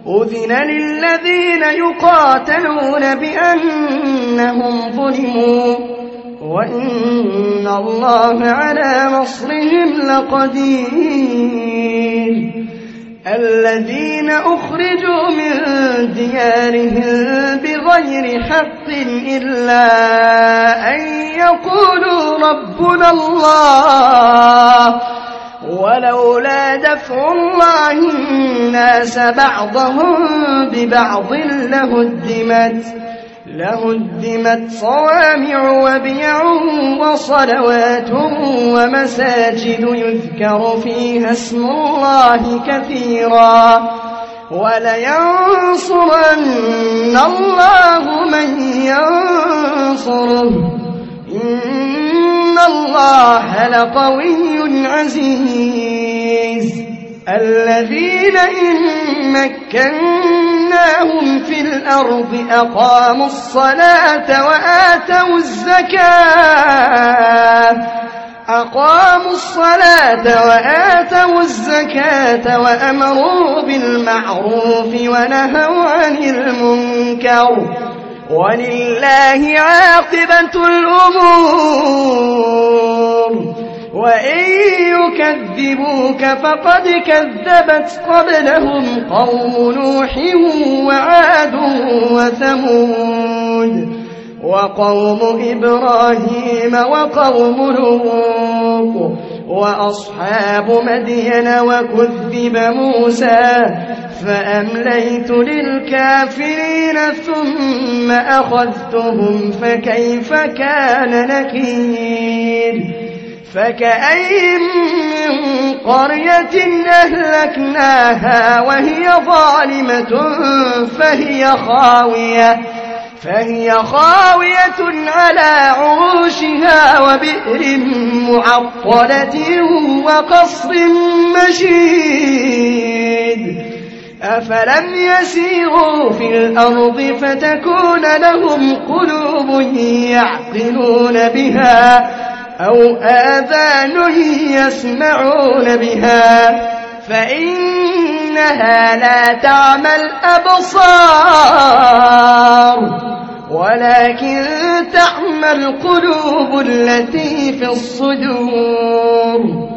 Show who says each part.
Speaker 1: أذن للذين يقاتلون بأنهم ظلموا وإن الله على نصرهم لقدير الذين أخرجوا من ديارهم بغير حق إلا أن يقولوا ربنا الله ولولا دفع الله الناس بعضهم ببعض لهدمت صوامع وبيع وصلوات ومساجد يذكر فيها اسم الله كثيرا ولينصرن الله من ينصره إن الله لقوي عزيز الذين إن مكناهم في الأرض أقاموا الصلاة وآتوا الزكاة وأمروا بالمعروف ونهوا عن المنكر ولله عاقبة الأمور وإن يكذبوك فقد كذبت قبلهم قوم نوح وعاد وثمود وقوم إبراهيم وقوم لوط وأصحاب مدين وكذب موسى فأمليت للكافرين ثم أخذتهم فكيف كان نكير فكأين من قرية أهلكناها وهي ظالمة فهي خاوية على عروشها وبئر معطلة وقصر مشيد أفلم يسيروا في الأرض فتكون لهم قلوب يعقلون بها أو آذان يسمعون بها فإنها لا تعمى الأبصار ولكن تعمى القلوب التي في الصدور